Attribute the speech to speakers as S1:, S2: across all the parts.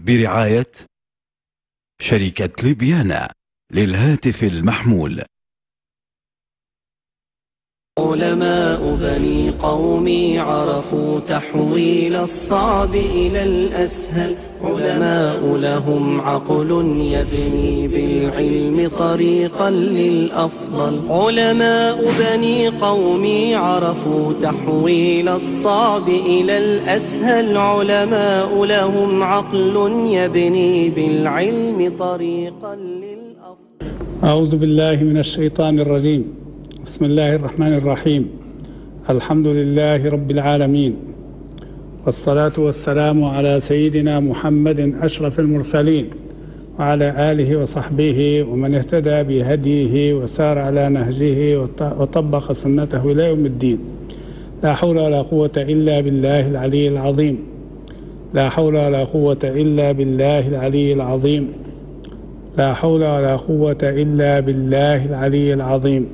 S1: برعاية شركة ليبيانا للهاتف المحمول.
S2: علماء بني قومي عرفوا تحويل الصعب إلى الأسهل، علماء لهم عقل يبني بالعلم طريقا للأفضل. علماء بني قومي عرفوا تحويل الصعب إلى الأسهل، علماء لهم عقل يبني بالعلم طريقا للأفضل.
S3: أعوذ بالله من الشيطان الرجيم. بسم الله الرحمن الرحيم. الحمد لله رب العالمين، والصلاة والسلام على سيدنا محمد أشرف المرسلين، وعلى آله وصحبه ومن اهتدى بهديه وسار على نهجه وطبق سنته إلى يوم الدين. لا حول ولا قوة إلا بالله العلي العظيم. لا حول ولا قوة إلا بالله العلي العظيم. لا حول ولا قوة إلا بالله العلي العظيم.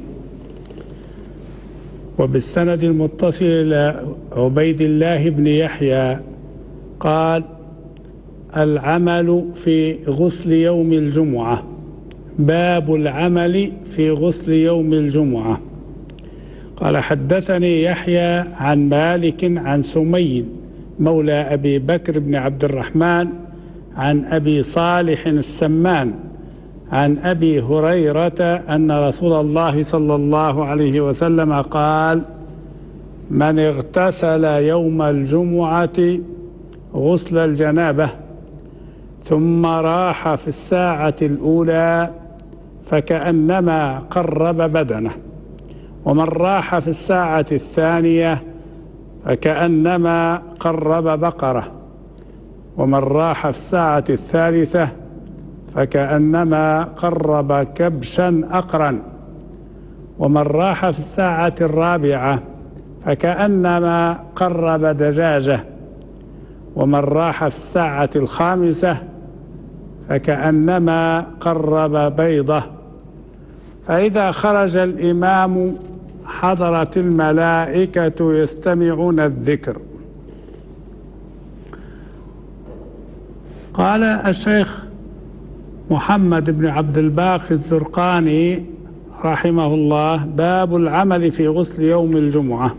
S3: وبالسند المتصل إلى عبيد الله بن يحيى قال: العمل في غسل يوم الجمعة. باب العمل في غسل يوم الجمعة. قال: حدثني يحيى عن مالك عن سمي مولى أبي بكر بن عبد الرحمن عن أبي صالح السمان عن أبي هريرة أن رسول الله صلى الله عليه وسلم قال: من اغتسل يوم الجمعة غسل الجنابة ثم راح في الساعة الأولى فكأنما قرب بدنه، ومن راح في الساعة الثانية فكأنما قرب بقرة، ومن راح في الساعة الثالثة فكأنما قرب كبشا أقرا، ومن راح في الساعة الرابعة فكأنما قرب دجاجة، ومن راح في الساعة الخامسة فكأنما قرب بيضة. فإذا خرج الإمام حضرت الملائكة يستمعون الذكر. قال الشيخ محمد بن عبد الباقي الزرقاني رحمه الله: باب العمل في غسل يوم الجمعة.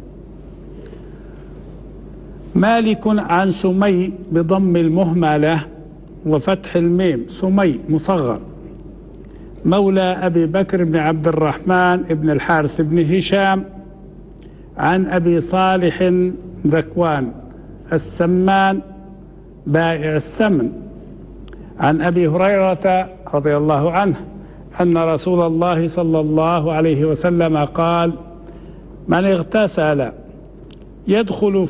S3: مالك عن سمي بضم المهملة وفتح الميم، سمي مصغر، مولى أبي بكر بن عبد الرحمن بن الحارث بن هشام عن أبي صالح ذكوان السمان بائع السمن عن أبي هريرة رضي الله عنه أن رسول الله صلى الله عليه وسلم قال: من اغتسل يدخل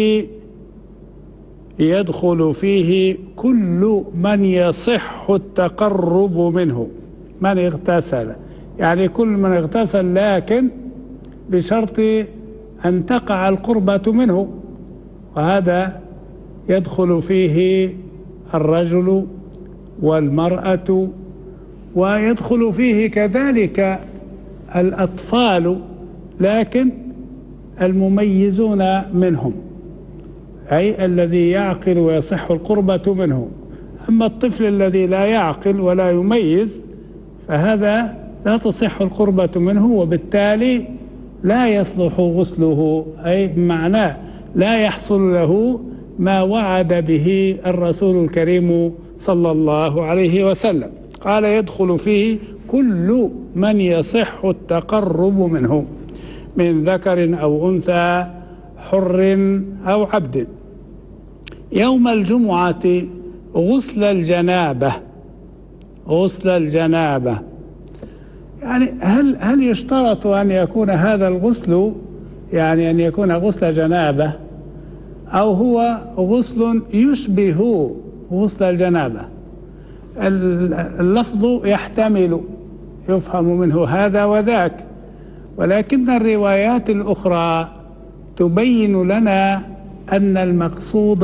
S3: فيه كل من يصح التقرب منه. من اغتسل يعني كل من اغتسل، لكن بشرط أن تقع القربة منه، وهذا يدخل فيه الرجل والمرأة، ويدخل فيه كذلك الأطفال، لكن المميزون منهم، أي الذي يعقل ويصح القربة منه. أما الطفل الذي لا يعقل ولا يميز فهذا لا تصح القربة منه، وبالتالي لا يصلح غسله، أي بمعنى لا يحصل له ما وعد به الرسول الكريم صلى الله عليه وسلم. قال: يدخل فيه كل من يصح التقرب منه من ذكر أو أنثى، حر أو عبد. يوم الجمعة غسل الجنابة. غسل الجنابة يعني هل يشترط أن يكون هذا الغسل يعني أن يكون غسل جنابة، أو هو غسل يشبه غسل الجنابة؟ اللفظ يحتمل، يفهم منه هذا وذاك، ولكن الروايات الأخرى تبين لنا أن المقصود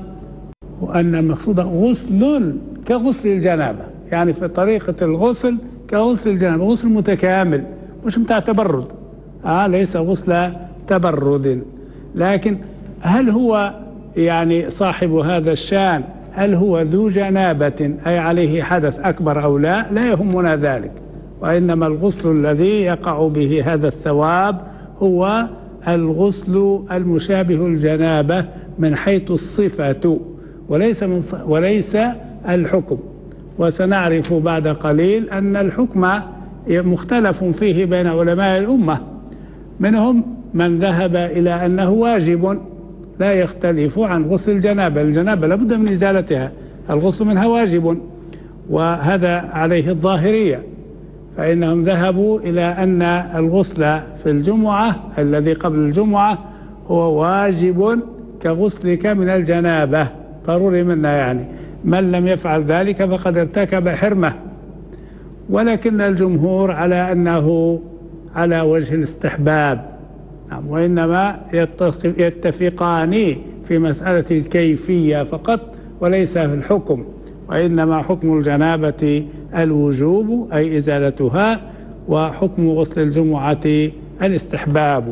S3: غسل كغسل الجنابة، يعني في طريقة الغسل كغسل الجنابة، غسل متكامل مش متاع تبرد، ليس غسل تبرد. لكن هل هو يعني صاحب هذا الشان هل هو ذو جنابة أي عليه حدث أكبر أو لا يهمنا ذلك، وإنما الغسل الذي يقع به هذا الثواب هو الغسل المشابه الجنابة من حيث الصفة وليس الحكم. وسنعرف بعد قليل أن الحكم مختلف فيه بين علماء الأمة، منهم من ذهب إلى أنه واجب لا يختلف عن غسل الجنابة. الجنابة لابد من إزالتها، الغسل منها واجب، وهذا عليه الظاهرية، فإنهم ذهبوا إلى أن الغسل في الجمعة الذي قبل الجمعة هو واجب كغسلك من الجنابة، ضروري منا يعني، من لم يفعل ذلك فقد ارتكب حرمة. ولكن الجمهور على أنه على وجه الاستحباب، وإنما يتفقان في مسألة الكيفية فقط وليس في الحكم، وإنما حكم الجنابة الوجوب أي إزالتها، وحكم غسل الجمعة الاستحباب.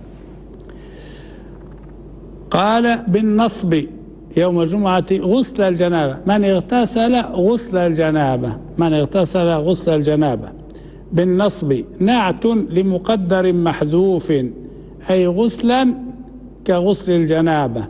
S3: قال بالنصب يوم الجمعة غسل الجنابة، من اغتسل غسل الجنابة، من اغتسل غسل الجنابة. بالنصب نعت لمقدر محذوف أي غسلا كغسل الجنابة،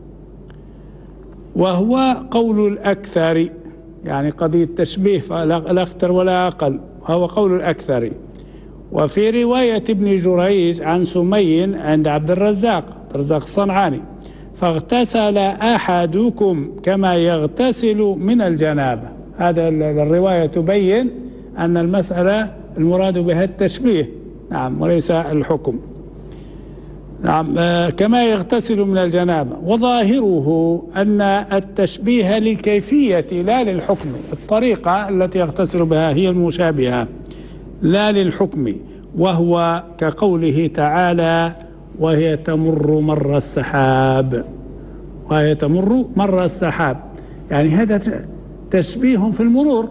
S3: وهو قول الأكثر، يعني قضية تشبيه لا أكثر ولا أقل، وهو قول الأكثر. وفي رواية ابن جريج عن سمي عند عبد الرزاق الصنعاني فاغتسل أحدكم كما يغتسل من الجنابة. هذا الرواية تبين أن المسألة المراد بها التشبيه، نعم، وليس الحكم، نعم، كما يغتسل من الجنابة. وظاهره أن التشبيه للكيفية لا للحكم، الطريقة التي يغتسل بها هي المشابهة لا للحكم، وهو كقوله تعالى وهي تمر مر السحاب، وهي تمر مر السحاب، يعني هذا تشبيه في المرور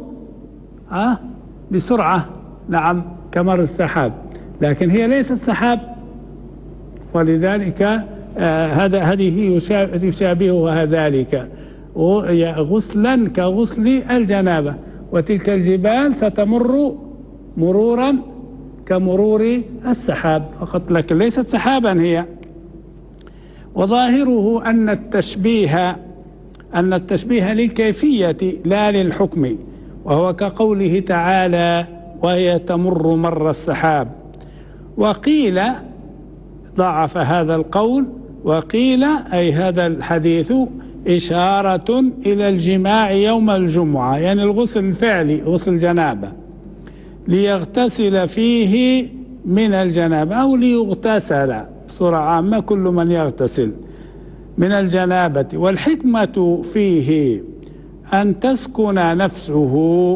S3: بسرعة، نعم، كمر السحاب، لكن هي ليست سحاب، ولذلك هذه يشابهها ذلك غسلا كغسل الجنابة. وتلك الجبال ستمر مرورا كمرور السحاب فقط، لكن ليست سحابا هي. وظاهره أن التشبيه للكيفية لا للحكم، وهو كقوله تعالى وهي تمر مر السحاب. وقيل ضعف هذا القول، وقيل أي هذا الحديث إشارة إلى الجماع يوم الجمعة، يعني الغسل الفعلي غسل الجنابة، ليغتسل فيه من الجنابة أو ليغتسل بصورة عامة كل من يغتسل من الجنابة. والحكمة فيه أن تسكن نفسه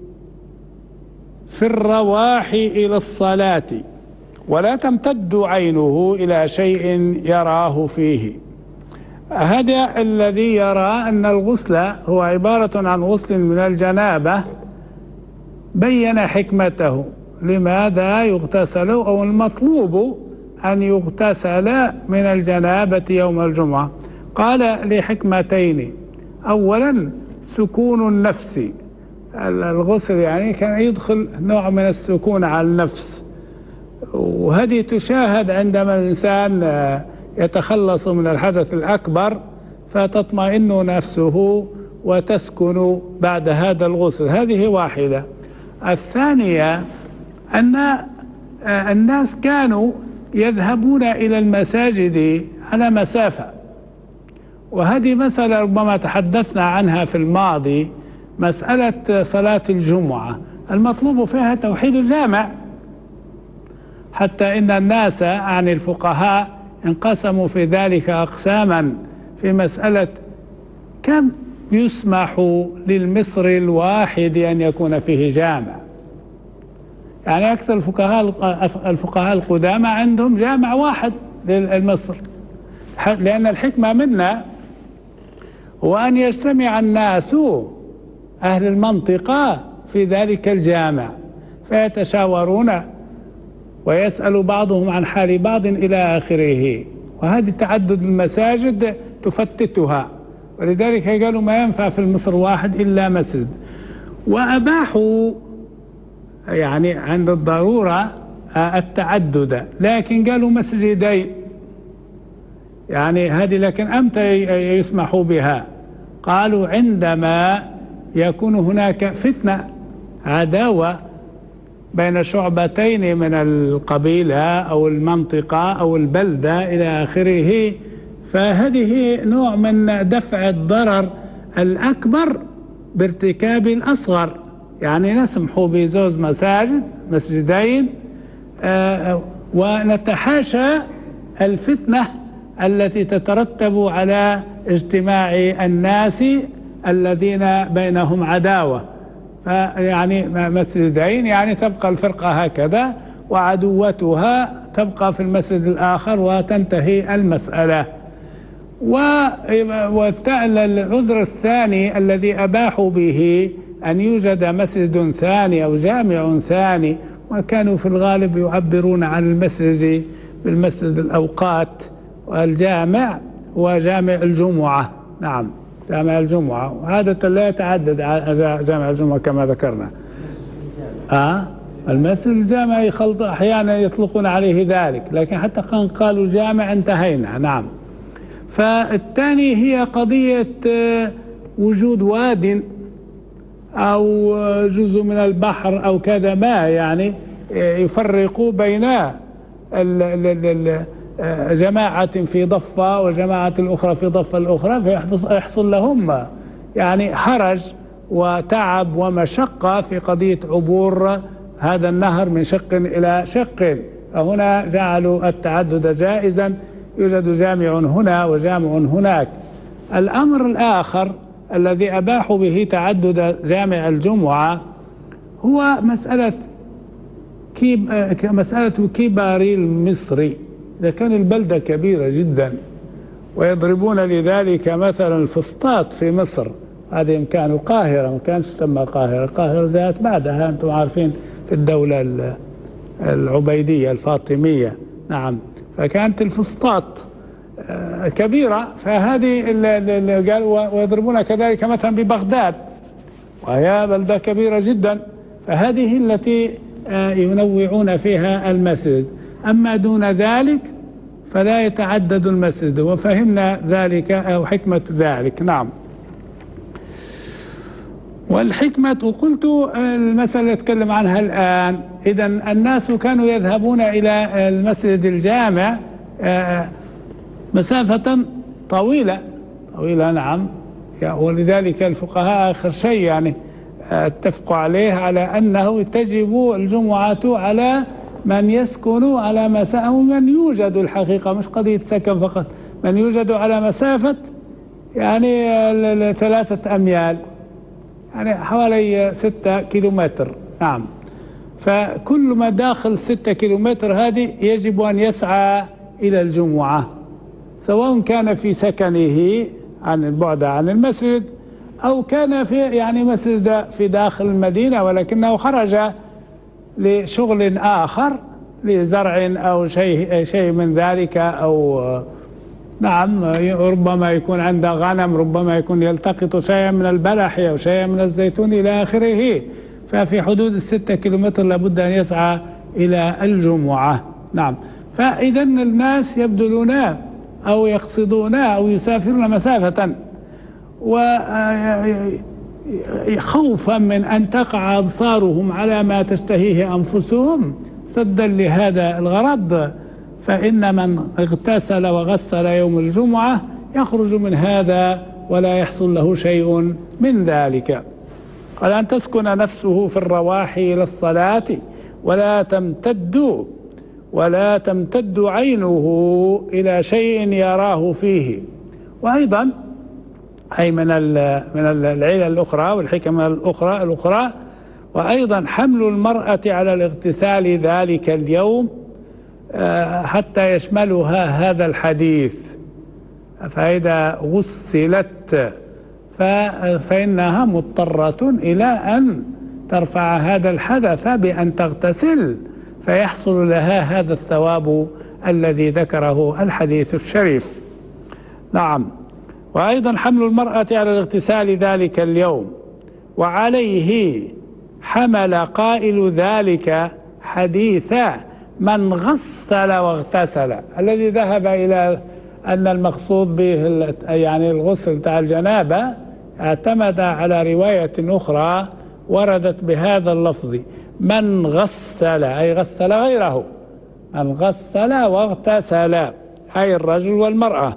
S3: في الرواح إلى الصلاة ولا تمتد عينه إلى شيء يراه فيه. هذا الذي يرى أن الغسل هو عبارة عن غسل من الجنابة بين حكمته، لماذا يغتسل أو المطلوب أن يغتسل من الجنابة يوم الجمعة. قال لحكمتين: أولا سكون النفس، الغسل يعني كان يدخل نوع من السكون على النفس، وهذه تشاهد عندما الإنسان يتخلص من الحدث الأكبر فتطمئن نفسه وتسكن بعد هذا الغسل، هذه واحدة. الثانية أن الناس كانوا يذهبون إلى المساجد على مسافة، وهذه مسألة ربما تحدثنا عنها في الماضي، مسألة صلاة الجمعة المطلوب فيها توحيد الجامع، حتى إن الناس عن الفقهاء انقسموا في ذلك أقساما في مسألة كم يسمح للمصري الواحد أن يكون فيه جامع. يعني أكثر الفقهاء القدامى عندهم جامع واحد للمصر، لأن الحكمة منا هو أن يجتمع الناس أهل المنطقة في ذلك الجامع فيتشاورون ويسأل بعضهم عن حال بعض إلى آخره. وهذه تعدد المساجد تفتتها، ولذلك قالوا ما ينفع في المصر واحد إلا مسجد. وأباحوا يعني عند الضرورة التعدد، لكن قالوا مسجدين، يعني هذه لكن أمتى يسمحوا بها؟ قالوا عندما يكون هناك فتنة، عداوة بين شعبتين من القبيلة أو المنطقة أو البلدة إلى آخره، فهذه نوع من دفع الضرر الأكبر بارتكاب الأصغر. يعني نسمح بزوج مسجدين ونتحاشى الفتنة التي تترتب على اجتماع الناس الذين بينهم عداوة. فيعني مسجدين يعني تبقى الفرقة هكذا وعدوتها تبقى في المسجد الآخر وتنتهي المسألة. والعذر الثاني الذي أباحوا به أن يوجد مسجد ثاني أو جامع ثاني، وكانوا في الغالب يعبرون عن المسجد بالمسجد الأوقات، والجامع هو جامع الجمعة. نعم، جامع الجمعة، وعادة لا يتعدد جامع الجمعة كما ذكرنا. المسجد الجامع يخلط أحيانا يطلقون عليه ذلك، لكن حتى قالوا جامع انتهينا. نعم. فالثاني هي قضية وجود واد أو جزء من البحر أو كذا ما يعني يفرق بين جماعة في ضفة وجماعة الأخرى في ضفة الأخرى، فيحصل لهم يعني حرج وتعب ومشقة في قضية عبور هذا النهر من شق إلى شق. فهنا جعلوا التعدد جائزا، يوجد جامع هنا وجامع هناك. الأمر الآخر الذي أباحوا به تعدد جامع الجمعة هو مسألة كبار المصري. إذا كان البلدة كبيرة جدا ويضربون لذلك مثلا الفسطاط في مصر، هذا إمكان القاهرة، ما كانش تسمى القاهرة، القاهرة جاءت بعدها أنتم عارفين في الدولة العبيدية الفاطمية. نعم، فكانت الفسطاط كبيرة، فهذه اللي قالوا. ويضربون كذلك مثلا ببغداد وهي بلدة كبيرة جدا، فهذه التي ينوعون فيها المسجد. أما دون ذلك فلا يتعدد المسجد، وفهمنا ذلك أو حكمة ذلك. نعم. والحكمة قلت المسألة نتكلم عنها الآن. إذن الناس كانوا يذهبون إلى المسجد الجامع مسافة طويلة. نعم، ولذلك الفقهاء آخر شيء يعني اتفقوا عليه على أنه تجب الجمعة على من يسكن على مسافة، أو من يوجد الحقيقة، مش قضية سكن فقط، من يوجد على مسافة يعني 3 أميال، يعني حوالي 6 كيلومتر. نعم، فكل ما داخل 6 كيلومتر هذه يجب أن يسعى إلى الجمعة، سواء كان في سكنه عن البعد عن المسجد أو كان في يعني مسجد في داخل المدينة ولكنه خرج لشغل آخر، لزرع أو شيء من ذلك، أو نعم ربما يكون عنده غنم، ربما يكون يلتقط شيئا من البلح أو شيئا من الزيتون إلى آخره. ففي حدود 6 كيلومتر لابد أن يسعى إلى الجمعة. نعم، فإذا الناس يبذلون أو يقصدون أو يسافرون مسافة، وخوفا من أن تقع أبصارهم على ما تشتهيه أنفسهم سدا لهذا الغرض، فإن من اغتسل وغسل يوم الجمعة يخرج من هذا ولا يحصل له شيء من ذلك. قال أن تسكن نفسه في الرواحي إلى الصلاة ولا تمتد عينه إلى شيء يراه فيه. وأيضا أي من العلل الأخرى والحكم الأخرى وأيضا حمل المرأة على الاغتسال ذلك اليوم حتى يشملها هذا الحديث، فإذا غسلت فإنها مضطرة إلى أن ترفع هذا الحدث بأن تغتسل، فيحصل لها هذا الثواب الذي ذكره الحديث الشريف. نعم. وأيضا حمل المرأة على الاغتسال ذلك اليوم، وعليه حمل قائل ذلك حديث من غسل واغتسل، الذي ذهب إلى أن المقصود به يعني الغسل بتاع الجنابة، اعتمد على رواية أخرى وردت بهذا اللفظ من غسل، أي غسل غيره، من غسل واغتسل أي الرجل والمرأة.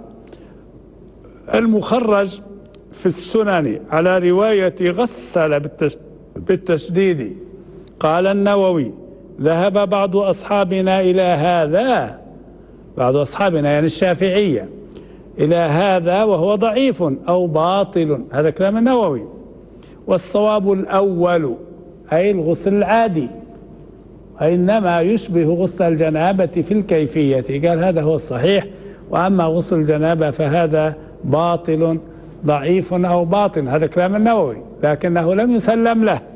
S3: المخرج في السنن على رواية غسل بالتشديد. قال النووي ذهب بعض أصحابنا إلى هذا، بعض أصحابنا يعني الشافعية، إلى هذا وهو ضعيف أو باطل، هذا كلام النووي. والصواب الأول أي الغسل العادي، إنما يشبه غسل الجنابة في الكيفية، قال هذا هو الصحيح، وأما غسل الجنابة فهذا باطل ضعيف أو باطل، هذا كلام النووي لكنه لم يسلم له.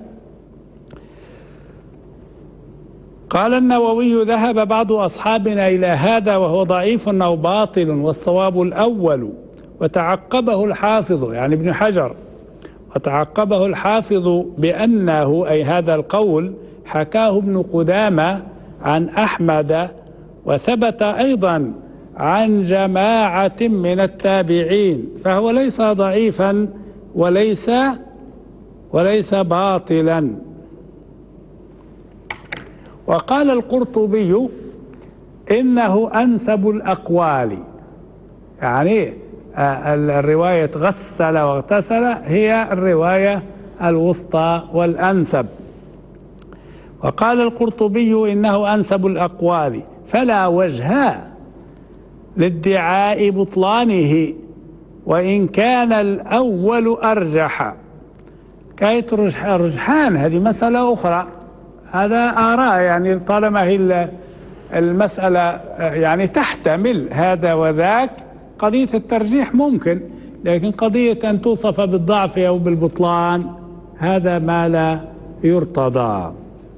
S3: قال النووي ذهب بعض أصحابنا إلى هذا وهو ضعيف أو باطل، والصواب الأول. وتعقبه الحافظ يعني ابن حجر، وتعقبه الحافظ بأنه أي هذا القول حكاه ابن قدامة عن أحمد، وثبت أيضا عن جماعة من التابعين، فهو ليس ضعيفا وليس باطلا. وقال القرطبي إنه أنسب الأقوال، يعني الرواية غسل واغتسل هي الرواية الوسطى والأنسب. وقال القرطبي إنه أنسب الأقوال، فلا وجه لادعاء بطلانه وإن كان الأول أرجح. كاية الرجحان هذه مسألة أخرى، هذا آراء، يعني طالما هي المسألة يعني تحتمل هذا وذاك، قضية الترجيح ممكن، لكن قضية أن توصف بالضعف أو بالبطلان هذا ما لا يرتضى.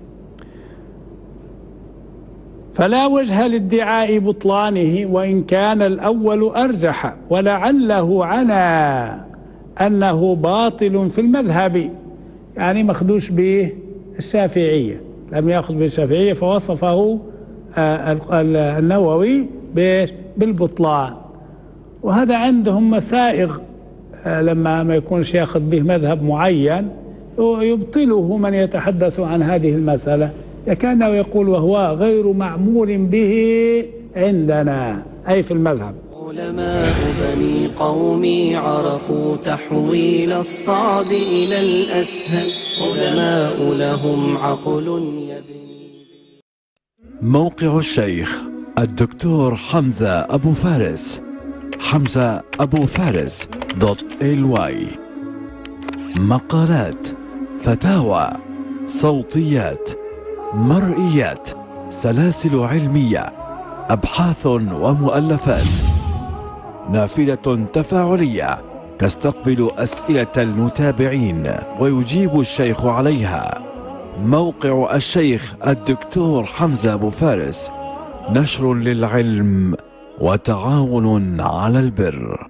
S3: فلا وجه لادعاء بطلانه وإن كان الأول أرجح، ولعله عنى أنه باطل في المذهب، يعني مخدوش به الشافعية، لم يأخذ بالشافعية فوصفه النووي بالبطلان. وهذا عندهم مسائغ، لما ما يكونش يأخذ به مذهب معين يبطله من يتحدث عن هذه المسألة، كأنه يقول وهو غير معمول به عندنا أي في المذهب.
S2: علماء بني قومي عرفوا تحويل الصعب إلى الأسهل، علماء لهم عقل يبني.
S1: موقع الشيخ الدكتور حمزة أبو فارس، حمزة أبو فارس .ly. مقالات، فتاوى، صوتيات، مرئيات، سلاسل علمية، أبحاث ومؤلفات، نافذة تفاعلية تستقبل أسئلة المتابعين ويجيب الشيخ عليها. موقع الشيخ الدكتور حمزة أبو فارس، نشر للعلم وتعاون على البر.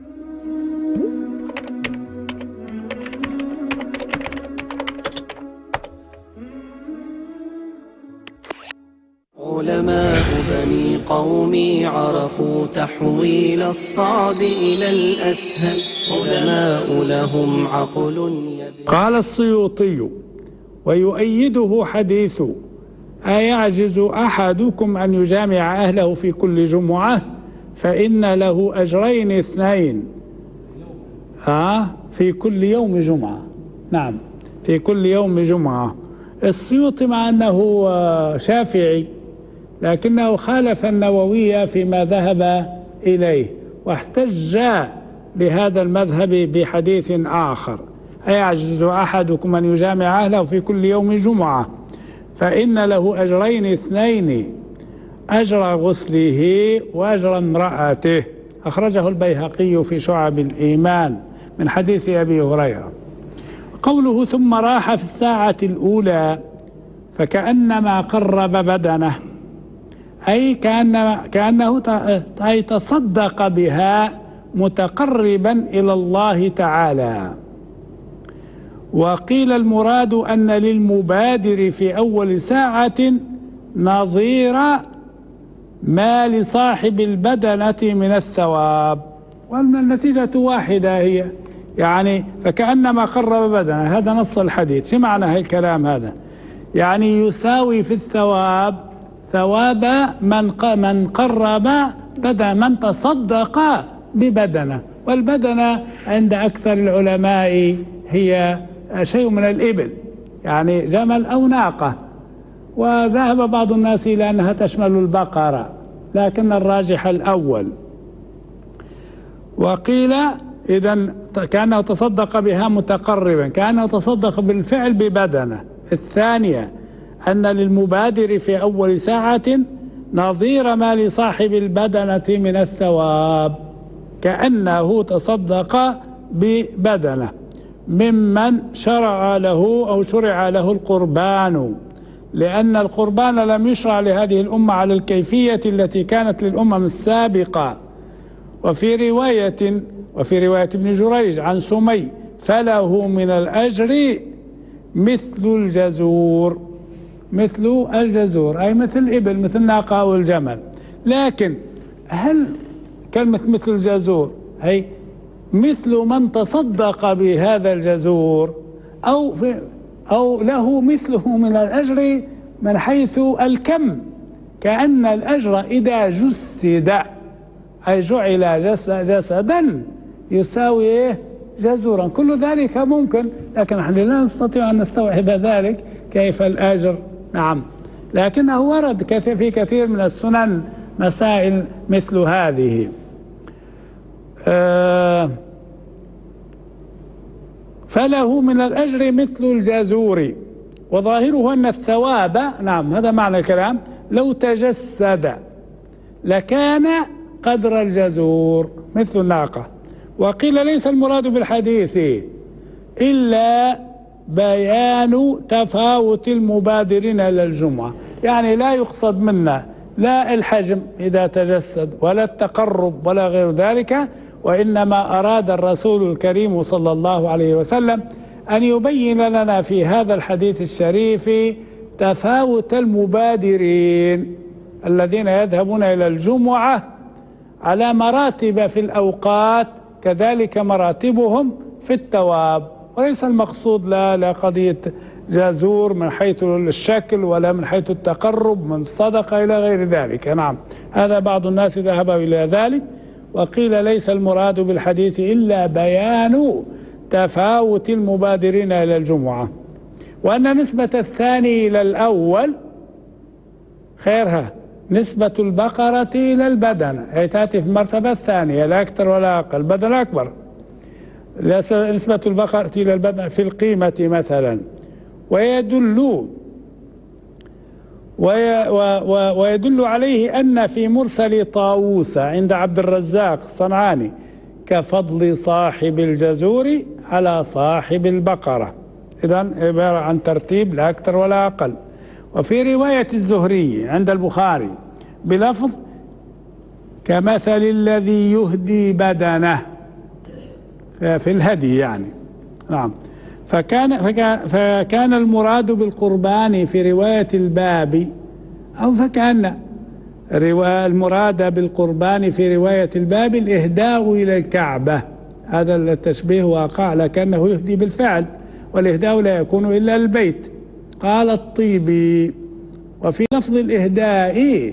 S2: علماء بني قومي عرفوا تحويل الصعب إلى الأسهل، علماء لهم عقل يبني.
S3: قال السيوطي ويؤيده حديث أيعجز أحدكم أن يجامع أهله في كل جمعة فإن له أجرين اثنين. في كل يوم جمعة، نعم في كل يوم جمعة. السيوطي مع أنه شافعي لكنه خالف النووي فيما ذهب إليه، واحتج لهذا المذهب بحديث آخر: أيعجز أحدكم أن يجامع أهله في كل يوم جمعة فإن له أجرين اثنين، أجر غسله وأجر امرأته. أخرجه البيهقي في شعب الإيمان من حديث أبي هريرة. قوله ثم راح في الساعة الأولى فكأنما قرب بدنه، أي كأنه تصدق بها متقربا إلى الله تعالى. وقيل المراد أن للمبادر في أول ساعة نظير ما لصاحب البدنة من الثواب، والنتيجة واحدة هي، يعني فكأنما قرب بدنه. هذا نص الحديث. شو معنى الكلام هذا؟ يعني يساوي في الثواب ثواب من قرب بدنه، من تصدق ببدنه. والبدنة عند أكثر العلماء هي شيء من الإبل، يعني جمل أو ناقة، وذهب بعض الناس إلى أنها تشمل البقرة، لكن الراجح الأول. وقيل إذن كأنه تصدق بها متقربا، كأنه تصدق بالفعل ببدنه. الثانية أن للمبادر في أول ساعة نظير ما لصاحب البدنة من الثواب، كأنه تصدق ببدنه ممن شرع له أو شرع له القربان، لأن القربان لم يشرع لهذه الأمة على الكيفية التي كانت للأمم السابقة. وفي رواية ابن جريج عن سمي: فله من الأجر مثل الجزور. مثل الجزور أي مثل الإبل، مثل الناقة أو الجمل. لكن هل كلمة مثل الجزور هي مثل من تصدق بهذا الجزور، أو له مثله من الأجر من حيث الكم، كأن الأجر إذا جسد أي جعل جسدا يساوي جزورا. كل ذلك ممكن، لكن نحن لا نستطيع أن نستوعب ذلك كيف الأجر. نعم، لكنه ورد في كثير من السنن مسائل مثل هذه. فله من الأجر مثل الجزور، وظاهره أن الثواب، نعم هذا معنى الكلام، لو تجسد لكان قدر الجزور مثل الناقة. وقيل ليس المراد بالحديث إلا بيان تفاوت المبادرين إلى الجمعة، يعني لا يقصد منا لا الحجم إذا تجسد ولا التقرب ولا غير ذلك، وإنما أراد الرسول الكريم صلى الله عليه وسلم أن يبين لنا في هذا الحديث الشريف تفاوت المبادرين الذين يذهبون إلى الجمعة على مراتب في الأوقات، كذلك مراتبهم في الثواب. وليس المقصود لا قضية جزور من حيث الشكل ولا من حيث التقرب من الصدقة إلى غير ذلك. نعم، هذا بعض الناس ذهبوا إلى ذلك. وقيل ليس المراد بالحديث إلا بيان تفاوت المبادرين إلى الجمعة، وأن نسبة الثاني إلى الأول خيرها نسبة البقرة إلى البدنة، هي تأتي في المرتبة الثانية لا أكثر ولا أقل، بدل أكبر. نسبة البقرة إلى البدنة في القيمة مثلا. ويدل عليه أن في مرسل طاووس عند عبد الرزاق الصنعاني كفضل صاحب الجزور على صاحب البقرة، إذن عبارة عن ترتيب لا أكثر ولا أقل. وفي رواية الزهري عند البخاري بلفظ كمثل الذي يهدي بدنه في الهدي يعني. نعم، فكان المراد بالقربان في رواية الباب، أو فكأن المراد بالقربان في رواية الباب الإهداء إلى الكعبة. هذا التشبيه واقع، لكنه يهدي بالفعل، والإهداء لا يكون إلا البيت. قال الطيبي: وفي لفظ الإهداء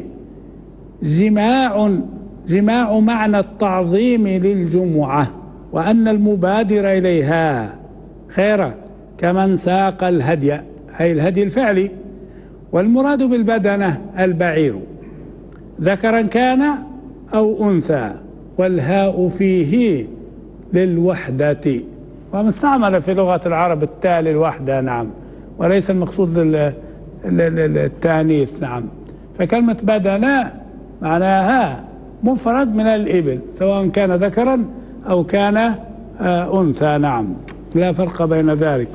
S3: جماع معنى التعظيم للجمعة، وأن المبادر إليها خيرا كمن ساق الهدي، أي الهدي الفعلي. والمراد بالبدنة البعير ذكرا كان أو أنثى، والهاء فيه للوحدة، ومستعمل في لغة العرب التاء للوحدة. نعم، وليس المقصود التانيث. نعم، فكلمة بدنة معناها مفرد من الإبل، سواء كان ذكرا أو كان أنثى. نعم، لا فرق بين ذلك.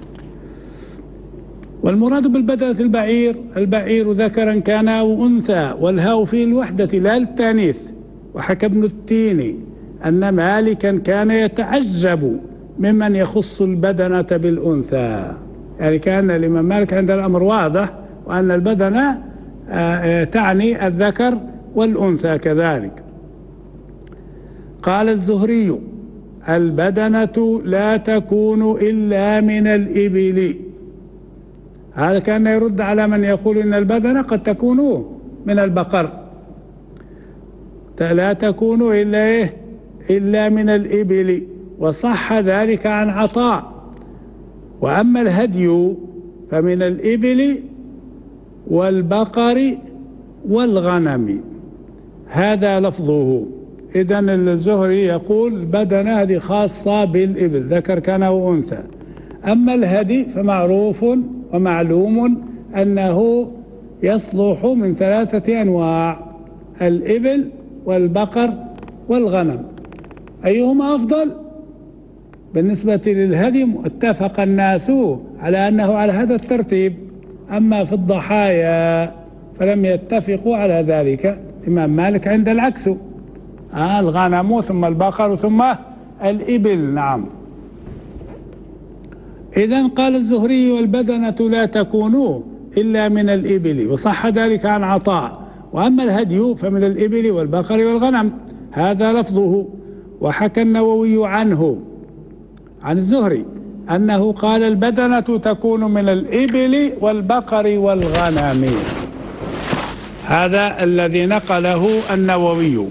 S3: والمراد بالبدنة البعير ذكرا كان أو أنثى، والهاء فيه الوحدة لا التانيث. وحكى ابن التيني أن مالكا كان يتعجب ممن يخص البدنة بالأنثى. يعني كان الإمام مالك عند الأمر واضح، وأن البدنة تعني الذكر والأنثى كذلك. قال الزهري: البدنة لا تكون إلا من الإبل. هذا كان يرد على من يقول إن البدنة قد تكون من البقر، لا تكون إلا من الإبل، وصح ذلك عن عطاء. وأما الهدي فمن الإبل والبقر والغنم، هذا لفظه. إذن الزهري يقول البدنة هذه خاصة بالإبل، ذكر كان أو أنثى. أما الهدي فمعروف ومعلوم أنه يصلح من 3 أنواع: الإبل والبقر والغنم. أيهما أفضل؟ بالنسبة للهدي اتفق الناس على أنه على هذا الترتيب، أما في الضحايا فلم يتفقوا على ذلك. الإمام مالك عند العكس، الغنم ثم البقر ثم الإبل. نعم. إذن قال الزهري: والبدنة لا تكون إلا من الإبل، وصح ذلك عن عطاء. وأما الهدي فمن الإبل والبقر والغنم، هذا لفظه. وحكى النووي عنه عن الزهري أنه قال: البدنة تكون من الإبل والبقر والغنم. هذا الذي نقله النووي.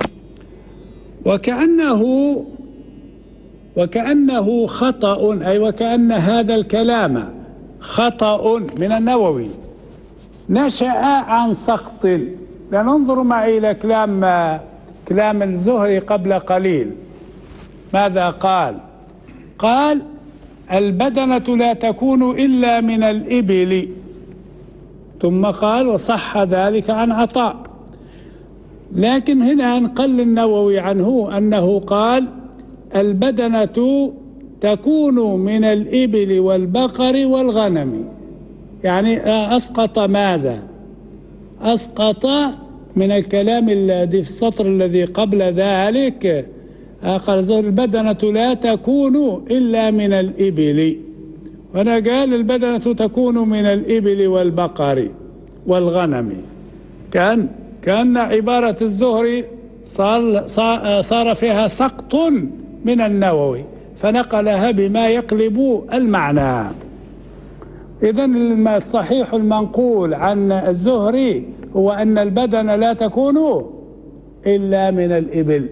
S3: وكأنه خطأ، أي وكأن هذا الكلام خطأ من النووي نشأ عن سقط. لننظر معي إلى كلام الزهري قبل قليل. ماذا قال؟ قال: البدنة لا تكون إلا من الإبل، ثم قال: وصح ذلك عن عطاء. لكن هنا انقل النووي عنه أنه قال: البدنة تكون من الإبل والبقر والغنم. يعني أسقط ماذا؟ أسقط من الكلام الذي في السطر الذي قبل ذلك. قال: البدنة لا تكون إلا من الإبل، وأنا قال: البدنة تكون من الإبل والبقر والغنم. كأن عبارة الزهري صار فيها سقط من النووي، فنقلها بما يقلب المعنى. إذن الصحيح المنقول عن الزهري هو أن البدنة لا تكون إلا من الإبل.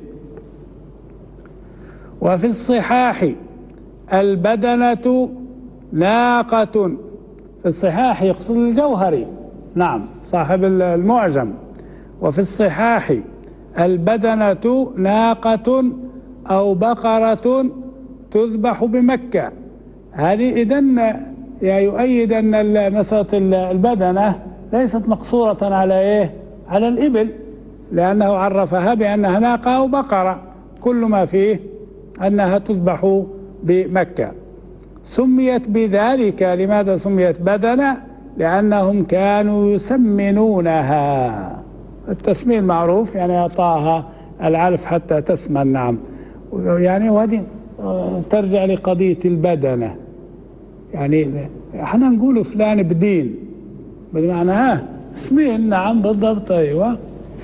S3: وفي الصحاح: البدنة ناقة. في الصحاح يقصد الجوهري، نعم، صاحب المعجم. وفي الصحاح: البدنة ناقة أو بقرة تذبح بمكة. هذه إذن يؤيد أن مسألة البدنة ليست مقصورة على على الإبل، لأنه عرفها بأنها ناقة أو بقرة، كل ما فيه أنها تذبح بمكة. سميت بذلك. لماذا سميت بدنة؟ لأنهم كانوا يسمنونها. التسمين معروف، يعني أعطاها العلف حتى تسمن. نعم. يعني وهذه ترجع لقضية البدنة. يعني احنا نقول فلان بدين، بمعنى اسمين. نعم بالضبط. أيوة.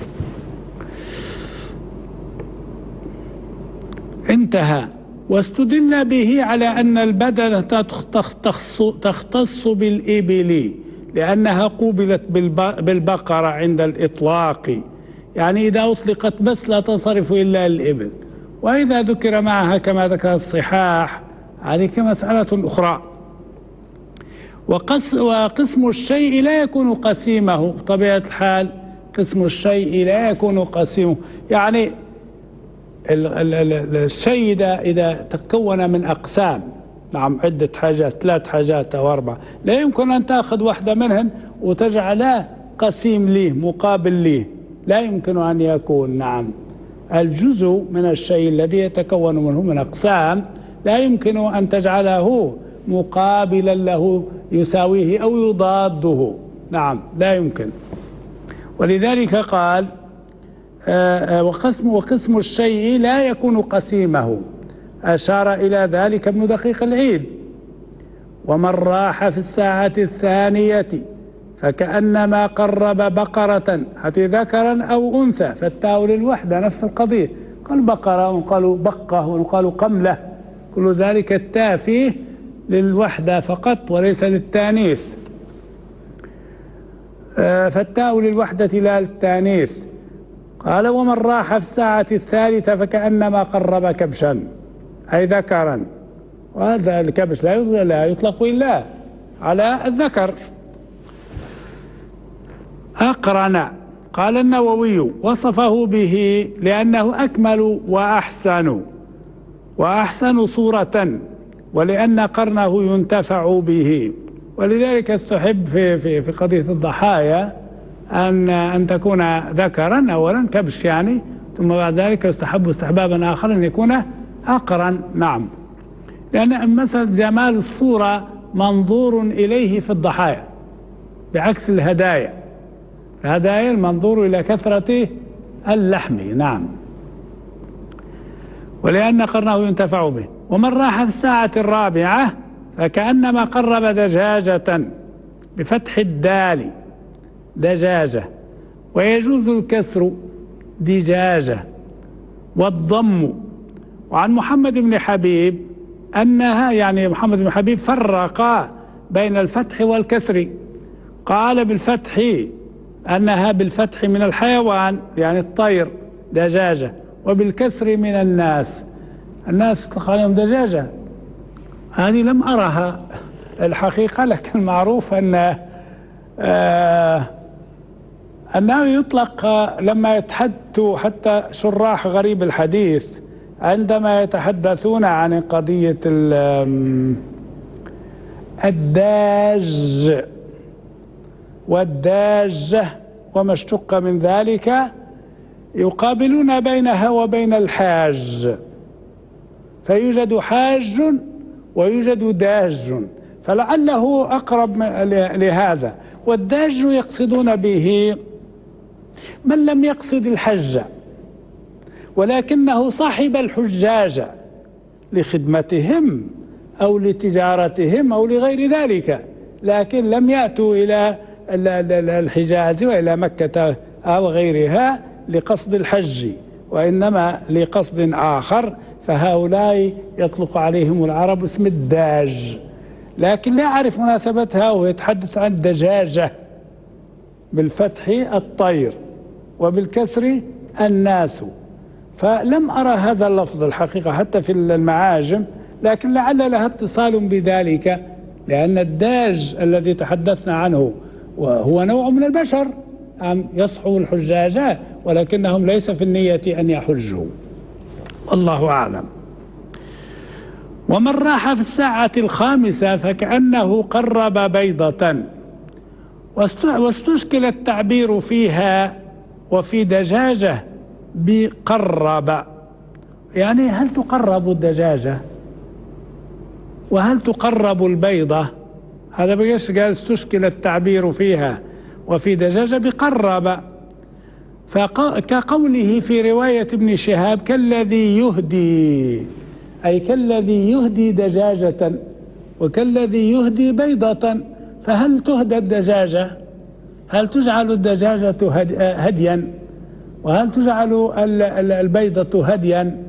S3: انتهى. واستدل به على أن البدنة تختص بالإبل لأنها قوبلت بالبقرة عند الإطلاق. يعني إذا أطلقت بس لا تنصرف إلا الإبل، وإذا ذكر معها كما ذكر الصحاح هذه مسألة أخرى. وقسم الشيء لا يكون قسيمه بطبيعة الحال. قسم الشيء لا يكون قسيمه، يعني الشيء إذا تكون من أقسام، نعم، عدة حاجات، 3 حاجات أو 4، لا يمكن أن تأخذ واحدة منهن وتجعلها قسيم ليه مقابل ليه، لا يمكن أن يكون. نعم، الجزء من الشيء الذي يتكون منه من أقسام لا يمكن أن تجعله مقابلا له يساويه أو يضاده. نعم، لا يمكن. ولذلك قال وقسم الشيء لا يكون قسيمه، أشار إلى ذلك ابن دقيق العيد. ومن راح في الساعة الثانية فكأنما قرب بقرة، حتى ذكرا أو أنثى، فالتاء للوحدة نفس القضية، قال بقرة وقالوا بقة وقالوا قملة، كل ذلك التاء فيه للوحدة فقط وليس للتانيث، فالتاء للوحدة لا للتانيث. قال ومن راح في الساعة الثالثة فكأنما قرب كبشا، أي ذكرا، وهذا الكبش لا يطلق إلا على الذكر. أقرن، قال النووي وصفه به لأنه أكمل وأحسن صورة، ولأن قرنه ينتفع به، ولذلك استحب في قضية الضحايا أن تكون ذكرا أولا كبش يعني، ثم بعد ذلك يستحب استحبابا آخر أن يكون أقرن. نعم، لأن مثل جمال الصورة منظور إليه في الضحايا بعكس الهدايا المنظور إلى كثرة اللحم. نعم، ولأن قرنه ينتفع به. ومن راح في الساعة الرابعة فكأنما قرب دجاجة بفتح الدال، دجاجة، ويجوز الكسر دجاجة والضم. وعن محمد بن حبيب أنها، يعني محمد بن حبيب، فرق بين الفتح والكسر، قال بالفتح أنها بالفتح من الحيوان يعني الطير دجاجة، وبالكسر من الناس يطلق عليهم دجاجة. هذه لم أرها الحقيقة، لكن معروف أنه يطلق لما يتحدثوا حتى شراح غريب الحديث عندما يتحدثون عن قضية الداج والداجة وما اشتق من ذلك، يقابلون بينها وبين الحاج، فيوجد حاج ويوجد داج، فلعله أقرب لهذا. والداج يقصدون به من لم يقصد الحج ولكنه صاحب الحجاج لخدمتهم أو لتجارتهم أو لغير ذلك، لكن لم يأتوا إلى الحجاز وإلى مكة أو غيرها لقصد الحج، وإنما لقصد آخر، فهؤلاء يطلق عليهم العرب اسم الداج، لكن لا أعرف مناسبتها. ويتحدث عن دجاجة بالفتح الطير وبالكسر الناس، فلم أرى هذا اللفظ الحقيقة حتى في المعاجم، لكن لعل لها اتصال بذلك، لأن الداج الذي تحدثنا عنه وهو نوع من البشر يصحو الحجاج، ولكنهم ليس في النية أن يحجوا، والله أعلم. ومن راح في الساعة الخامسة فكأنه قرب بيضة، واستشكل التعبير فيها وفي دجاجة بقرب، يعني هل تقرب الدجاجة وهل تقرب البيضة؟ هذا بيش قال استشكل التعبير فيها وفي دجاجة بقرب، كقوله في رواية ابن شهاب كالذي يهدي، أي كالذي يهدي دجاجة وكالذي يهدي بيضة. فهل تهدى الدجاجة؟ هل تجعل الدجاجة هديا؟ وهل تجعل البيضة هديا؟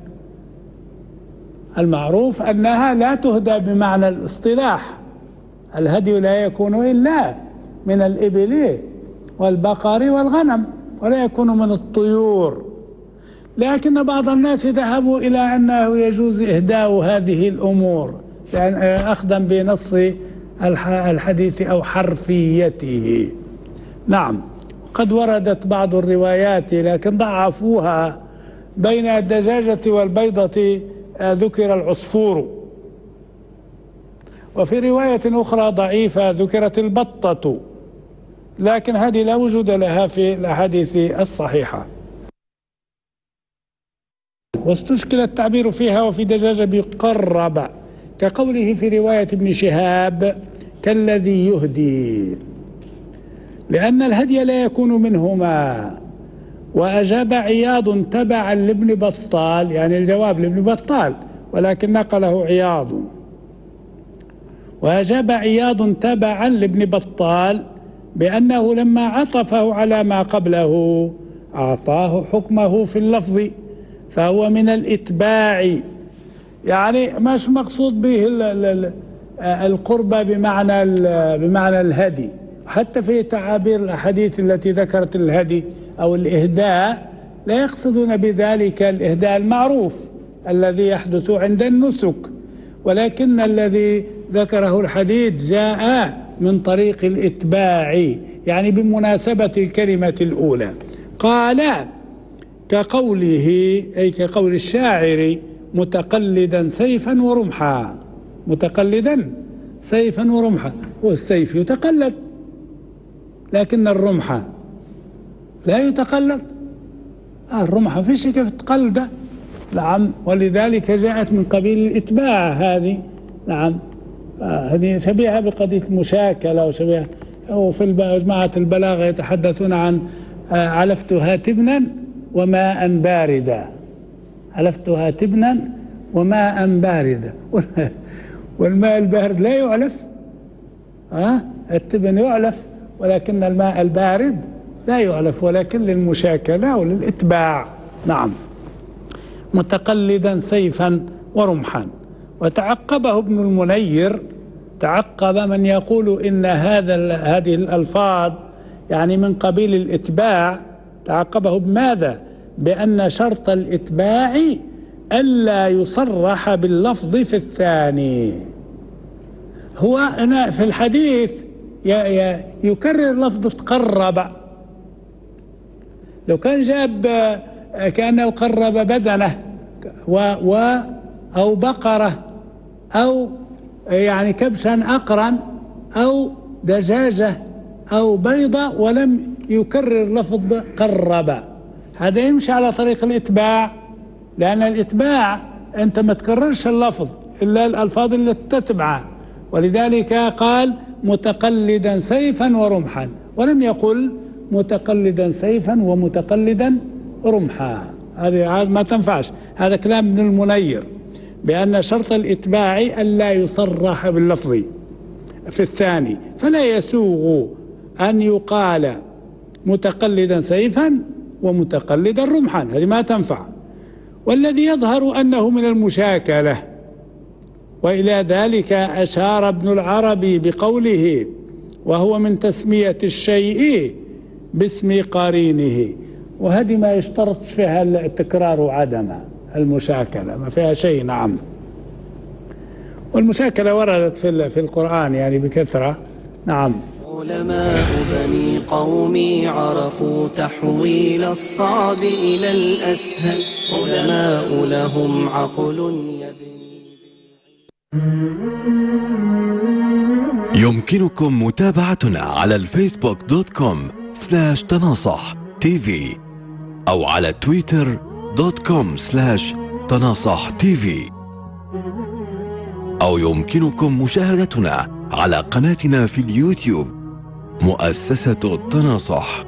S3: المعروف أنها لا تهدى بمعنى الاصطلاح، الهدي لا يكون إلا من الإبل والبقر والغنم، ولا يكون من الطيور، لكن بعض الناس ذهبوا إلى أنه يجوز إهداء هذه الأمور أخذا بنص الحديث أو حرفيته. نعم، قد وردت بعض الروايات لكن ضعفوها، بين الدجاجة والبيضة ذكر العصفور، وفي رواية أخرى ضعيفة ذكرت البطة، لكن هذه لا وجود لها في الأحاديث الصحيحة. واستشكل التعبير فيها وفي دجاجة بقرب، كقوله في رواية ابن شهاب كالذي يهدي، لأن الهدي لا يكون منهما، وأجاب عياض تبعا لابن بطال، يعني الجواب لابن بطال ولكن نقله عياض. وأجاب عياض تبعا لابن بطال بأنه لما عطفه على ما قبله أعطاه حكمه في اللفظ فهو من الإتباع، يعني مش مقصود به القربة بمعنى الهدي. حتى في تعابير الأحاديث التي ذكرت الهدي أو الإهداء لا يقصدون بذلك الإهداء المعروف الذي يحدث عند النسك، ولكن الذي ذكره الحديث جاء من طريق الإتباع، يعني بمناسبة الكلمة الأولى. قال كقوله أي كقول الشاعر متقلدا سيفا ورمحا، متقلدا سيفا ورمحا. هو السيف يتقلد لكن الرمح لا يتقلد. الرمح فيش كيف تقلده. نعم، ولذلك جاءت من قبيل الإتباع هذه. نعم، هذه شبيهة بقضية المشاكلة وشبيهة. وفي جماعة البلاغة يتحدثون عن علفتها تبنا وماء باردا، علفتها تبنا وماء باردا. والماء البارد لا يعلف، التبن يعلف ولكن الماء البارد لا يعلف، ولكن للمشاكلة وللإتباع. نعم، متقلدا سيفا ورمحا. وتعقبه ابن المنير، تعقب من يقول إن هذه الألفاظ يعني من قبيل الإتباع، تعقبه بماذا؟ بأن شرط الإتباع ألا يصرح باللفظ في الثاني. هو هنا في الحديث يكرر لفظ قرب، لو كان جاب كأنه قرب بدنه أو بقرة أو يعني كبشا أقرا أو دجاجة أو بيضة ولم يكرر لفظ قرب، هذا يمشي على طريق الإتباع، لأن الإتباع أنت ما تكررش اللفظ إلا الألفاظ التي تتبعه. ولذلك قال متقلدا سيفا ورمحا، ولم يقل متقلدا سيفا ومتقلدا رمحا. هذه ما تنفعش، هذا كلام ابن المنير بأن شرط الإتباع ألا يصرح باللفظ في الثاني، فلا يسوغ أن يقال متقلدا سيفا ومتقلدا رمحا، هذه ما تنفع. والذي يظهر أنه من المشاكلة، وإلى ذلك أشار ابن العربي بقوله وهو من تسمية الشيء باسم قرينه، وهذه ما يشترط فيها التكرار وعدم المشاكلة، ما فيها شيء. نعم، والمشاكلة وردت في القرآن يعني بكثرة. نعم.
S2: علماء بني قومي عرفوا تحويل الصعب إلى الأسهل، علماء لهم عقل يبني.
S1: يمكنكم متابعتنا على الفيسبوك.com/تناصح TV أو على twitter.com/تناصح TV، أو يمكنكم مشاهدتنا على قناتنا في اليوتيوب مؤسسة التناصح.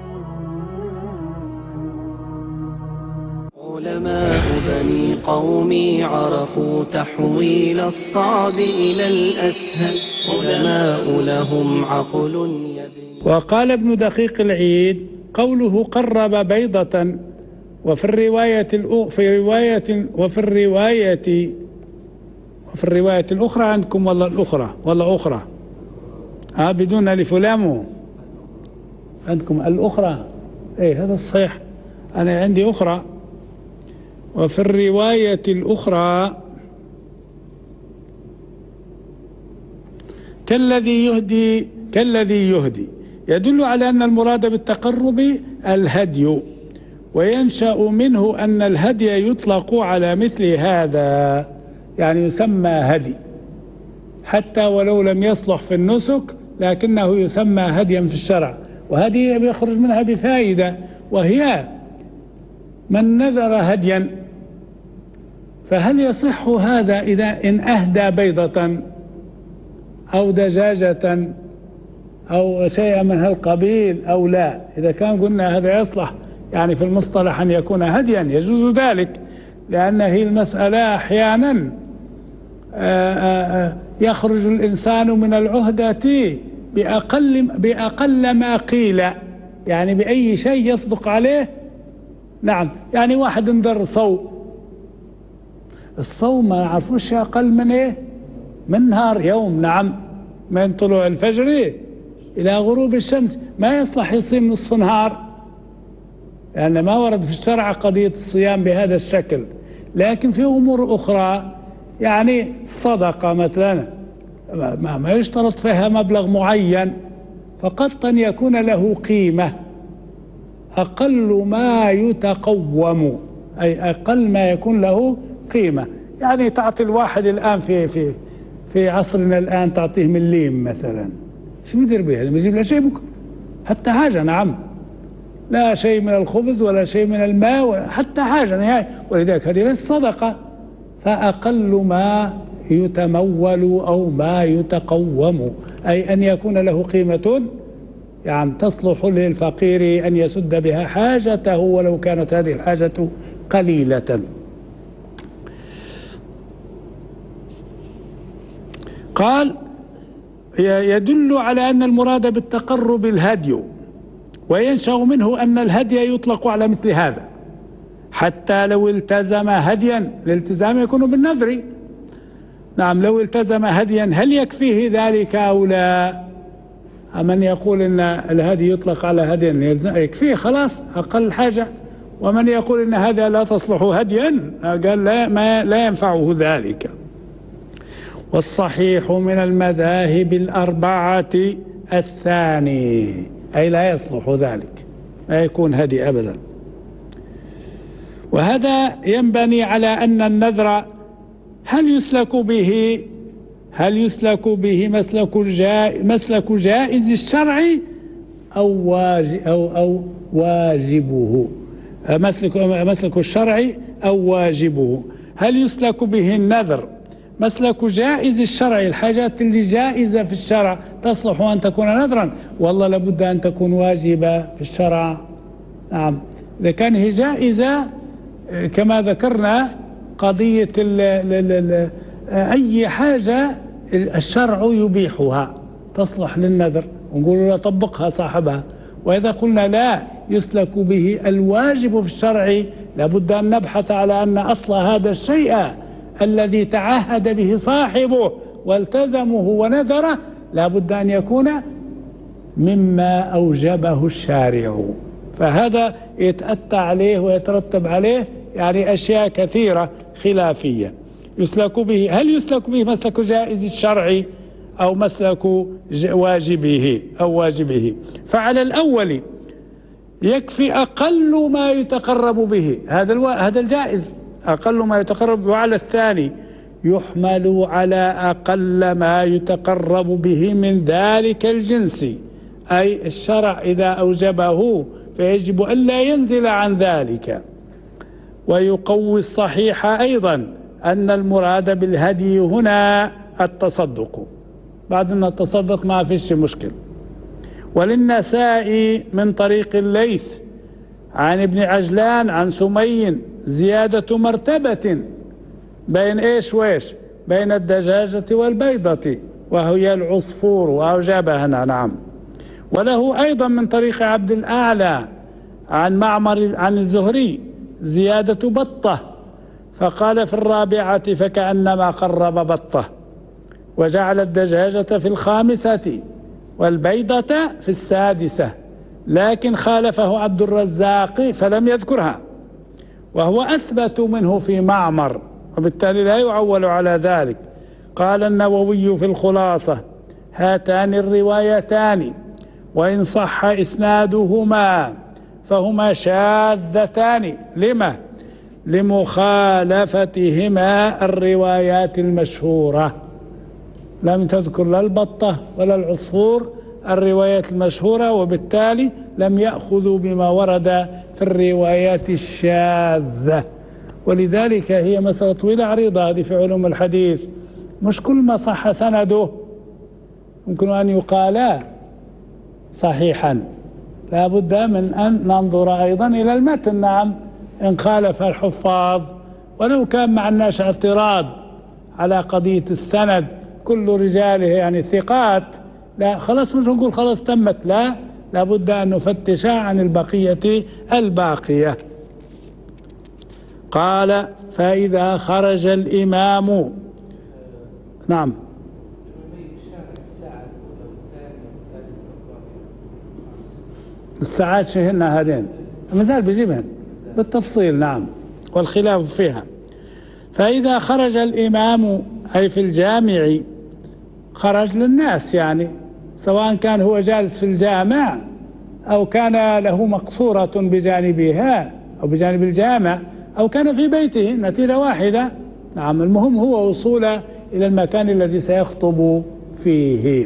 S2: علماء بني قومي عرفوا تحويل الصعب إلى الأسهل، علماء لهم عقل يبني.
S3: وقال ابن دقيق العيد قوله قرب بيضة، وفي الرواية الأخرى عندكم ولا الأخرى ولا أخرى بدون ألف ولام، عندكم الأخرى. إيه هذا الصحيح، أنا عندي أخرى. وفي الرواية الأخرى كالذي يهدي يدل على أن المراد بالتقرب الهدي، وينشأ منه أن الهدي يطلق على مثل هذا، يعني يسمى هدي حتى ولو لم يصلح في النسك، لكنه يسمى هديا في الشرع. وهذه يخرج منها بفائدة، وهي من نذر هديا، فهل يصح هذا إن أهدى بيضة أو دجاجة أو شيئا من هالقبيل أو لا؟ إذا كان قلنا هذا يصلح يعني في المصطلح أن يكون هديا يجوز ذلك، لأن هي المسألة أحيانا يخرج الإنسان من العهدة بأقل ما قيل، يعني بأي شيء يصدق عليه. نعم، يعني واحد انذر الصوم ما نعرفوش أقل من إيه؟ من نهار يوم، نعم، من طلوع الفجر إلى غروب الشمس، ما يصلح يصيم نصف نهار، لأن يعني ما ورد في الشرع قضية الصيام بهذا الشكل. لكن في أمور أخرى، يعني الصدقة مثلا ما يشترط فيها مبلغ معين، فقط أن يكون له قيمة أقل ما يتقوم، أي أقل ما يكون له قيمة. يعني تعطي الواحد الآن في عصرنا الآن تعطيه مليم مثلا، شو بيدير به؟ ما يجيب له شيء بكره حتى حاجة. نعم، لا شيء من الخبز ولا شيء من الماء ولا حتى حاجة نهائي. ولذلك هذه ليست صدقة، فأقل ما يتمول أو ما يتقوم، أي أن يكون له قيمة يعني تصلح للفقير أن يسد بها حاجته ولو كانت هذه الحاجة قليلة. قال: يدل على أن المراد بالتقرب الهدي، وينشأ منه أن الهدي يطلق على مثل هذا، حتى لو التزم هديا، الالتزام يكون بالنذر. نعم، لو التزم هديا هل يكفيه ذلك أو لا؟ من يقول أن الهدي يطلق على هدي يكفيه خلاص أقل حاجة، ومن يقول أن هذا لا تصلح هديا قال لا ينفعه ذلك. والصحيح من المذاهب الأربعة الثاني، أي لا يصلح ذلك، لا يكون هدي أبدا. وهذا ينبني على أن النذر هل يسلك به مسلك جائز الشرع أو واجبه، مسلك الشرع أو واجبه. هل يسلك به النذر مسلك جائز الشرع، الحاجات اللي جائزة في الشرع تصلح أن تكون نذرا، والله لابد أن تكون واجبة في الشرع. نعم، إذا كان هي جائزة كما ذكرنا قضية أي حاجة الشرع يبيحها تصلح للنذر، ونقول لا طبقها صاحبها. وإذا قلنا لا يسلك به الواجب في الشرع، لابد أن نبحث على أن أصل هذا الشيء الذي تعهد به صاحبه والتزمه ونذره لابد أن يكون مما أوجبه الشارع، فهذا يتأتى عليه ويترتب عليه يعني أشياء كثيرة خلافية. يسلك به، هل يسلك به مسلك جائز الشرع أو مسلك واجبه؟ فعلى الأول يكفي أقل ما يتقرب به، هذا الجائز أقل ما يتقرب، وعلى الثاني يحمل على أقل ما يتقرب به من ذلك الجنس، أي الشرع إذا أوجبه فيجب ألا ينزل عن ذلك. ويقوي الصحيح أيضا أن المراد بالهدي هنا التصدق، بعد أن التصدق ما فيش مشكل. وللنسائي من طريق الليث عن ابن عجلان عن سمي زيادة مرتبة بين إيش وإيش، بين الدجاجة والبيضة وهي العصفور وأوجبها. نعم. وله أيضا من طريق عبد الأعلى عن معمر عن الزهري زيادة بطة، فقال في الرابعة فكأنما قرب بطة، وجعل الدجاجة في الخامسة والبيضة في السادسة، لكن خالفه عبد الرزاق فلم يذكرها، وهو أثبت منه في معمر، وبالتالي لا يعول على ذلك. قال النووي في الخلاصة: هاتان الروايتان وإن صح إسنادهما فهما شاذتان. لما؟ لمخالفتهما الروايات المشهورة، لم تذكر لا البطة ولا العصفور الروايات المشهورة، وبالتالي لم يأخذوا بما ورد في الروايات الشاذة. ولذلك هي مسألة طويلة عريضة هذه في علوم الحديث، مش كل ما صح سنده يمكن أن يقال صحيحا، لا بد من أن ننظر أيضا إلى المتن. نعم، إن خالف الحفاظ ولو كان مع الناس اعتراض على قضية السند كل رجاله يعني ثقات، لا خلاص مش نقول خلاص تمت، لا، لابد أن نفتش عن البقية الباقية. قال فإذا خرج الإمام. نعم، الساعات شهرنا هذين مازال بيجيبهن بالتفصيل. نعم، والخلاف فيها. فإذا خرج الإمام أي في الجامع، خرج للناس يعني، سواء كان هو جالس في الجامع أو كان له مقصورة بجانبها أو بجانب الجامع أو كان في بيته، نتيجة واحدة. نعم، المهم هو وصوله إلى المكان الذي سيخطب فيه.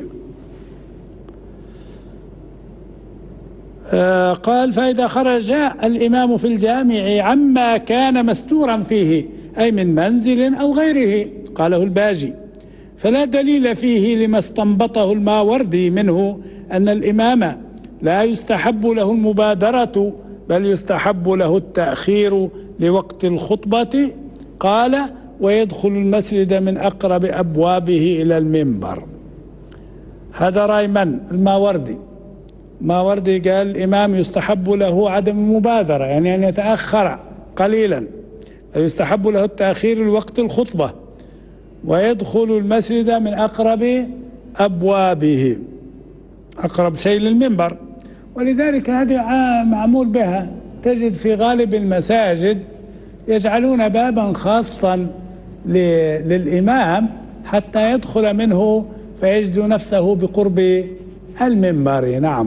S3: قال فإذا خرج الإمام في الجامع عما كان مستورا فيه أي من منزل أو غيره، قاله الباجي، فلا دليل فيه لما استنبطه الماوردي منه أن الإمام لا يستحب له المبادرة بل يستحب له التأخير لوقت الخطبة. قال ويدخل المسجد من أقرب أبوابه إلى المنبر. هذا رأي من؟ الماوردي. الماوردي قال الإمام يستحب له عدم المبادرة، يعني أن يتأخر قليلا، يستحب له التأخير لوقت الخطبة، ويدخل المسجد من أقرب أبوابه، أقرب شيء للمنبر. ولذلك هذه معمول بها، تجد في غالب المساجد يجعلون بابا خاصا للإمام حتى يدخل منه فيجد نفسه بقرب المنبر. نعم،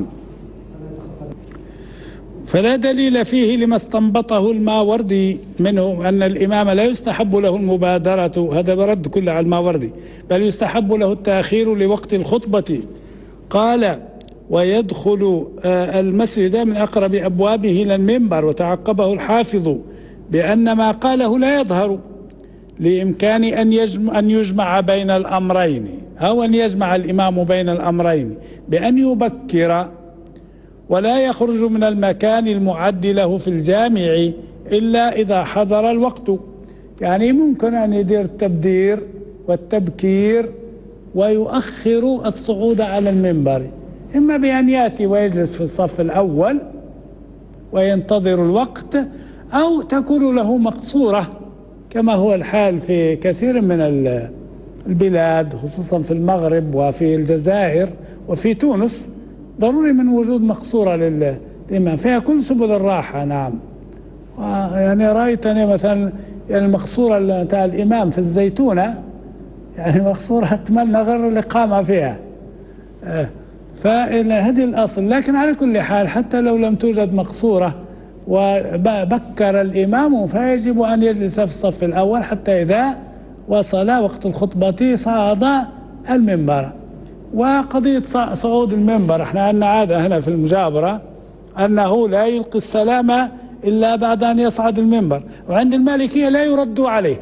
S3: فلا دليل فيه لما استنبطه الماوردي منه أن الإمام لا يستحب له المبادرة، هذا برد كله على الماوردي، بل يستحب له التأخير لوقت الخطبة. قال ويدخل المسجد من أقرب أبوابه إلى المنبر. وتعقبه الحافظ بأن ما قاله لا يظهر لإمكان أن يجمع بين الأمرين، أو أن يجمع الإمام بين الأمرين بأن يبكر ولا يخرج من المكان المعد له في الجامع إلا إذا حضر الوقت. يعني ممكن أن يدير التبدير والتبكير ويؤخر الصعود على المنبر، إما بأن يأتي ويجلس في الصف الأول وينتظر الوقت، أو تكون له مقصورة كما هو الحال في كثير من البلاد، خصوصا في المغرب وفي الجزائر وفي تونس، ضروري من وجود مقصورة للإمام فيها كل سبل الراحة. نعم، يعني رأيتني مثلا يعني المقصورة بتاع الإمام في الزيتونة، يعني مقصورة أتمنى غير الإقامة فيها، فهذه الأصل. لكن على كل حال حتى لو لم توجد مقصورة وبكر الإمام فيجب أن يجلس في الصف الأول حتى إذا وصل وقت الخطبة صعد المنبر. وقضية صعود المنبر، احنا عندنا عادة هنا في المجابرة أنه لا يلقي السلام إلا بعد أن يصعد المنبر، وعند المالكية لا يرد عليه.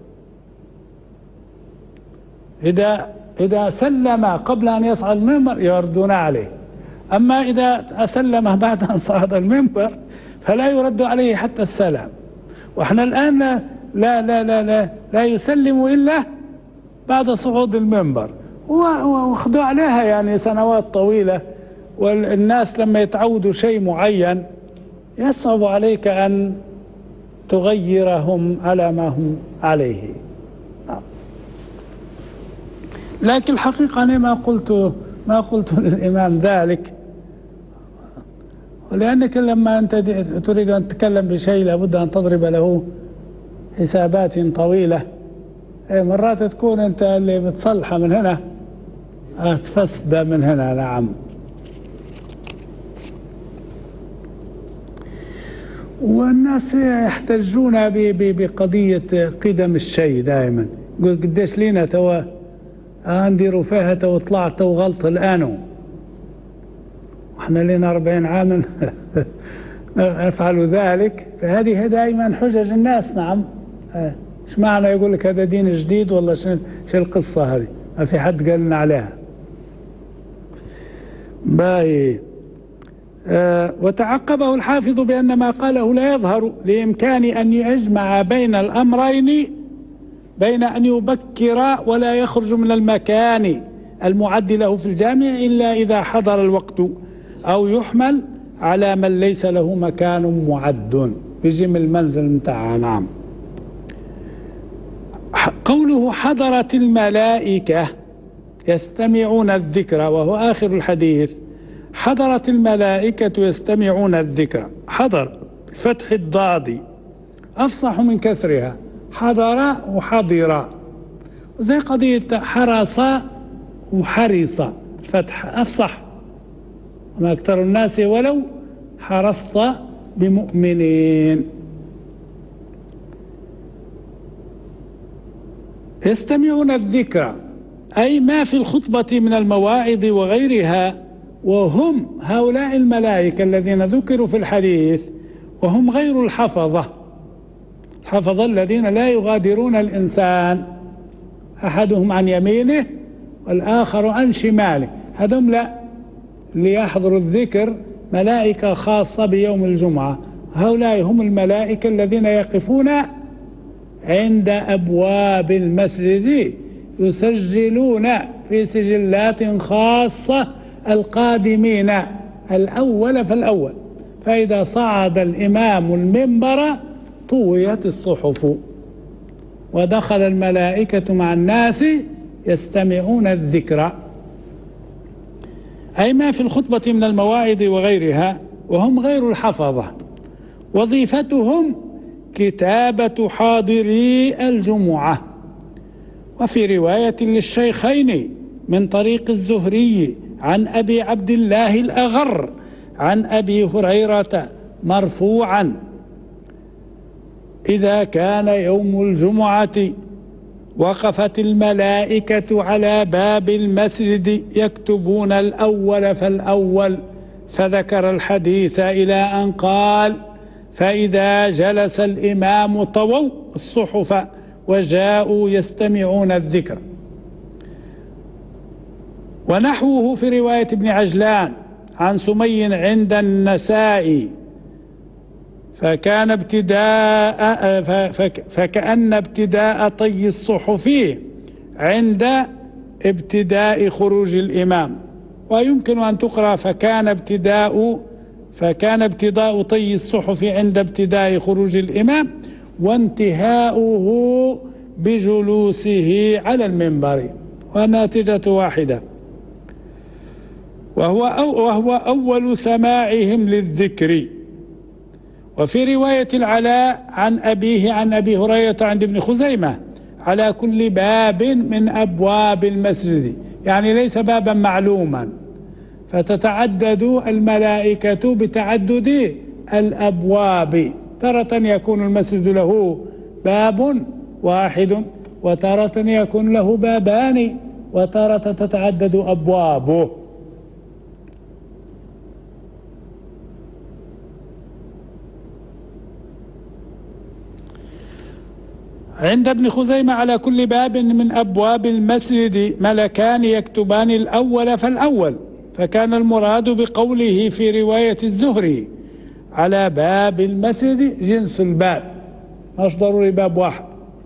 S3: إذا سلم قبل أن يصعد المنبر يردون عليه، أما إذا سلم بعد أن صعد المنبر فلا يرد عليه حتى السلام. وإحنا الآن لا يسلم إلا بعد صعود المنبر، واخذوا عليها يعني سنوات طويلة. والناس لما يتعودوا شيء معين يصعب عليك أن تغيرهم على ما هم عليه. لكن الحقيقة أنا ما قلت للإمام ذلك، ولأنك لما أنت تريد أن تتكلم بشيء لابد أن تضرب له حسابات طويلة. مرات تكون أنت اللي بتصلحه من هنا تفسد من هنا. نعم، والناس يحتجون بقضية قدم الشيء دائما، يقول قديش لينا توا نديروا فيها تو طلعت وغلط الآن، واحنا لنا 40 عاما نفعل ذلك. فهذه دائما حجج الناس. نعم، ايش معنى يقول لك هذا دين جديد والله شو القصة هذه؟ ما في حد قال لنا عليها. باي وتعقبه الحافظ بأن ما قاله لا يظهر لإمكان أن يجمع بين الأمرين، بين أن يبكر ولا يخرج من المكان المعد له في الجامع إلا إذا حضر الوقت، أو يحمل على من ليس له مكان معد، بيجي من المنزل متاعها. نعم. قوله حضرت الملائكة يستمعون الذكر، وهو آخر الحديث، حضرت الملائكة يستمعون الذكر، حضر فتح الضاد أفصح من كسرها، حضر وحضر، زي قضية حرص وحرص، فتح أفصح، وما أكثر الناس ولو حرصت بمؤمنين. يستمعون الذكر أي ما في الخطبة من المواعظ وغيرها، وهم هؤلاء الملائكة الذين ذكروا في الحديث، وهم غير الحفظة. الحفظة الذين لا يغادرون الإنسان، أحدهم عن يمينه والآخر عن شماله، هذم لا، اللي يحضر الذكر ملائكة خاصة بيوم الجمعة. هؤلاء هم الملائكة الذين يقفون عند أبواب المسجد يسجلون في سجلات خاصة القادمين الأول فالأول، فإذا صعد الإمام المنبر طويت الصحف ودخل الملائكة مع الناس يستمعون الذكر، أي ما في الخطبة من المواعظ وغيرها، وهم غير الحفظة. وظيفتهم كتابة حاضري الجمعة. وفي رواية للشيخين من طريق الزهري عن أبي عبد الله الأغر عن أبي هريرة مرفوعا: إذا كان يوم الجمعة وقفت الملائكة على باب المسجد يكتبون الأول فالأول، فذكر الحديث إلى أن قال: فإذا جلس الإمام طووا الصحف وجاءوا يستمعون الذكر. ونحوه في رواية ابن عجلان عن سمي عند النسائي: فكأن ابتداء طي الصحف عند ابتداء خروج الإمام. ويمكن أن تقرأ فكان ابتداء طي الصحف عند ابتداء خروج الإمام، وانتهاؤه بجلوسه على المنبر، والناتجة واحدة. وهو أول سماعهم للذكر. وفي رواية العلاء عن أبيه عن أبي هريرة عند ابن خزيمة: على كل باب من أبواب المسجد، يعني ليس بابا معلوما، فتتعدد الملائكة بتعدد الأبواب، تارة يكون المسجد له باب واحد، وتارة يكون له بابان، وتارة تتعدد أبوابه. عند ابن خزيمة: على كل باب من أبواب المسجد ملكان يكتبان الأول فالأول، فكان المراد بقوله في رواية الزهري على باب المسجد جنس الباب، مش ضروري باب واحد.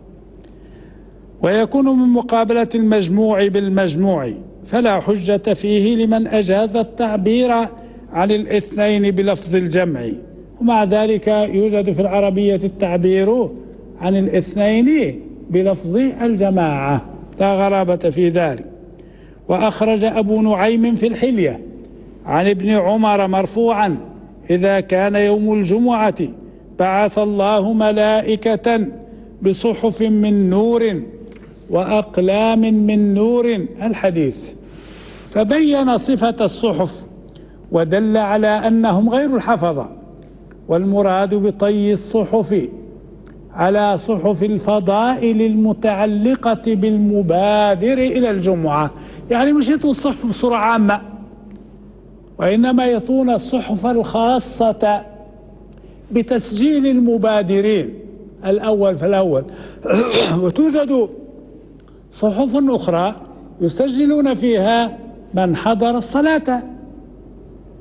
S3: ويكون من مقابلة المجموع بالمجموع، فلا حجة فيه لمن أجاز التعبير عن الاثنين بلفظ الجمع، ومع ذلك يوجد في العربية التعبير عن الاثنين بلفظ الجماعة، لا غرابة في ذلك. وأخرج أبو نعيم في الحلية عن ابن عمر مرفوعا: إذا كان يوم الجمعة بعث الله ملائكة بصحف من نور وأقلام من نور، الحديث. فبين صفة الصحف ودل على أنهم غير الحفظة، والمراد بطي الصحف على صحف الفضائل المتعلقة بالمبادر إلى الجمعة، يعني مش يطوا الصحف بصورة عامة، وإنما يطون الصحف الخاصة بتسجيل المبادرين الأول فالأول. وتوجد صحف أخرى يسجلون فيها من حضر الصلاة،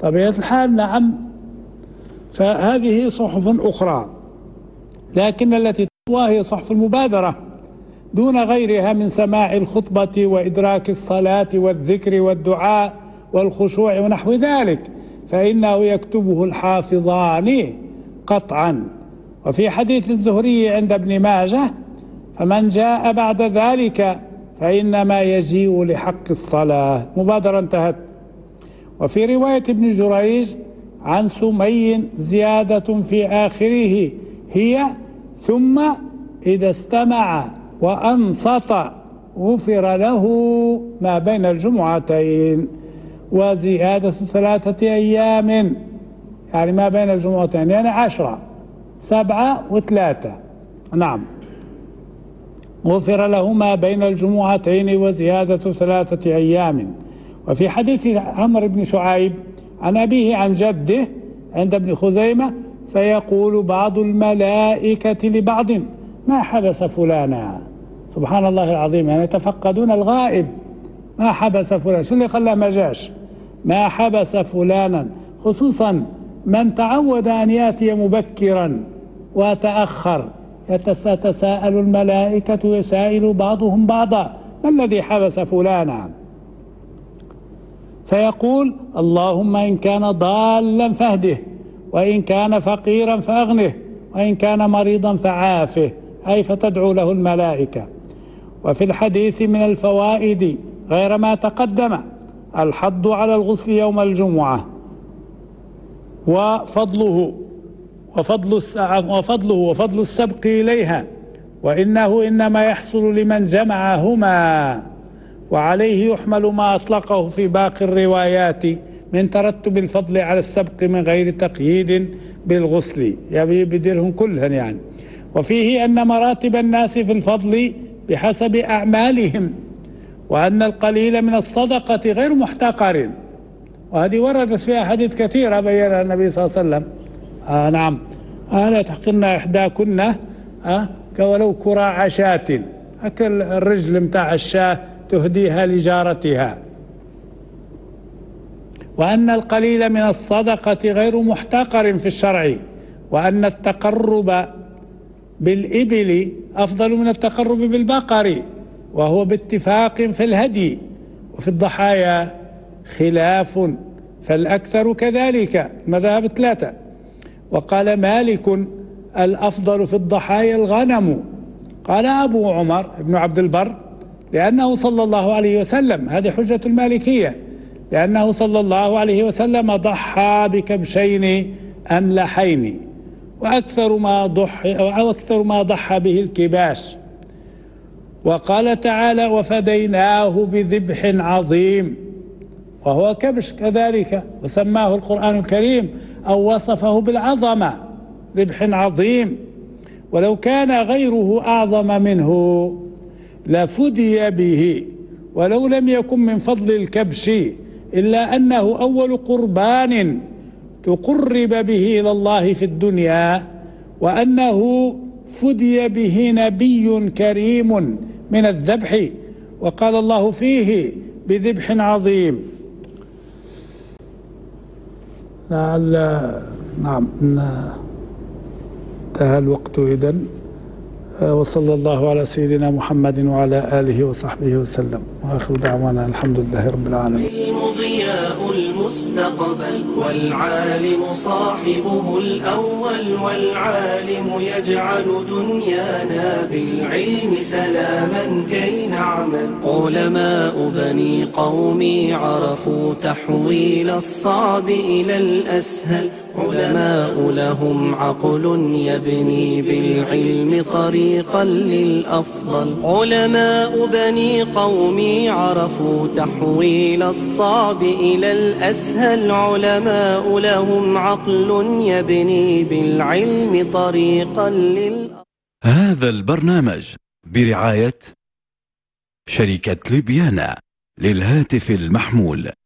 S3: طبيعة الحال نعم. فهذه صحف أخرى، لكن التي تطوى هي صحف المبادرة دون غيرها من سماع الخطبة وإدراك الصلاة والذكر والدعاء والخشوع ونحو ذلك، فإنه يكتبه الحافظان قطعا. وفي حديث الزهري عند ابن ماجه: فمن جاء بعد ذلك فإنما يجيء لحق الصلاة. مبادرة انتهت. وفي رواية ابن جريج عن سمي زيادة في آخره هي: ثم إذا استمع وأنصت غفر له ما بين الجمعتين. وزيادة 3 أيام يعني ما بين الجمعتين يعني 10، 7 و3. نعم، غفر له ما بين الجمعتين وزيادة 3 أيام. وفي حديث عمرو بن شعيب عن أبيه عن جده عند ابن خزيمة: فيقول بعض الملائكة لبعض: ما حبس فلانا. سبحان الله العظيم، يعني يتفقدون الغائب. ما حبس فلان، شو اللي خلاه ما جاش؟ ما حبس فلانا، خصوصا من تعود أن يأتي مبكرا وتأخر. يتساءل الملائكة يسائل بعضهم بعضا: ما الذي حبس فلانا؟ فيقول: اللهم إن كان ضالا فاهده، وإن كان فقيرا فأغنه، وإن كان مريضا فعافه، أي فتدعو له الملائكة. وفي الحديث من الفوائد غير ما تقدم الحض على الغسل يوم الجمعة وفضله وفضل السبق إليها، وإنه إنما يحصل لمن جمعهما، وعليه يحمل ما أطلقه في باقي الروايات من ترتب الفضل على السبق من غير تقييد بالغسل، يعني بديرهم كلهم يعني. وفيه أن مراتب الناس في الفضل بحسب أعمالهم، وأن القليل من الصدقة غير محتقر. وهذه وردت فيها حديث كثيرة بيّنها النبي صلى الله عليه وسلم. نعم، لا تحقرن إحداكن ولو كراع شاة، أكل الرجل متاع الشاة تهديها لجارتها. وأن القليل من الصدقة غير محتقر في الشرع، وأن التقرب بالإبل أفضل من التقرب بالبقر، وهو باتفاق في الهدي. وفي الضحايا خلاف، فالأكثر كذلك، مذاهب 3. وقال مالك: الأفضل في الضحايا الغنم. قال أبو عمر بن عبد البر: لأنه صلى الله عليه وسلم، هذه حجة المالكية، لأنه صلى الله عليه وسلم ضحى بكبشين أملحين، وأكثر ما ضحى به الكباش. وقال تعالى: وفديناه بذبح عظيم، وهو كبش كذلك، وسماه القرآن الكريم أو وصفه بالعظمة، ذبح عظيم. ولو كان غيره أعظم منه لفدي به، ولو لم يكن من فضل الكبش، إلا أنه أول قربان تقرب به إلى الله في الدنيا، وأنه فدي به نبي كريم من الذبح، وقال الله فيه: بذبح عظيم. نعم، انتهى الوقت إذن. وصلى الله على سيدنا محمد وعلى آله وصحبه وسلم، وآخر دعوانا الحمد لله رب العالمين.
S2: ضياء المستقبل، والعالم صاحبه الأول، والعالم يجعل دنيانا بالعلم سلاما كي نعمل. علماء بني قومي عرفوا تحويل الصعب إلى الأسهل، علماء لهم عقل يبني بالعلم طريقا للأفضل. علماء بني قومي عرفوا تحويل الصعب إلى الأسهل، علماء لهم عقل يبني بالعلم طريقا للأفضل.
S1: هذا البرنامج برعاية شركة ليبيانا للهاتف المحمول.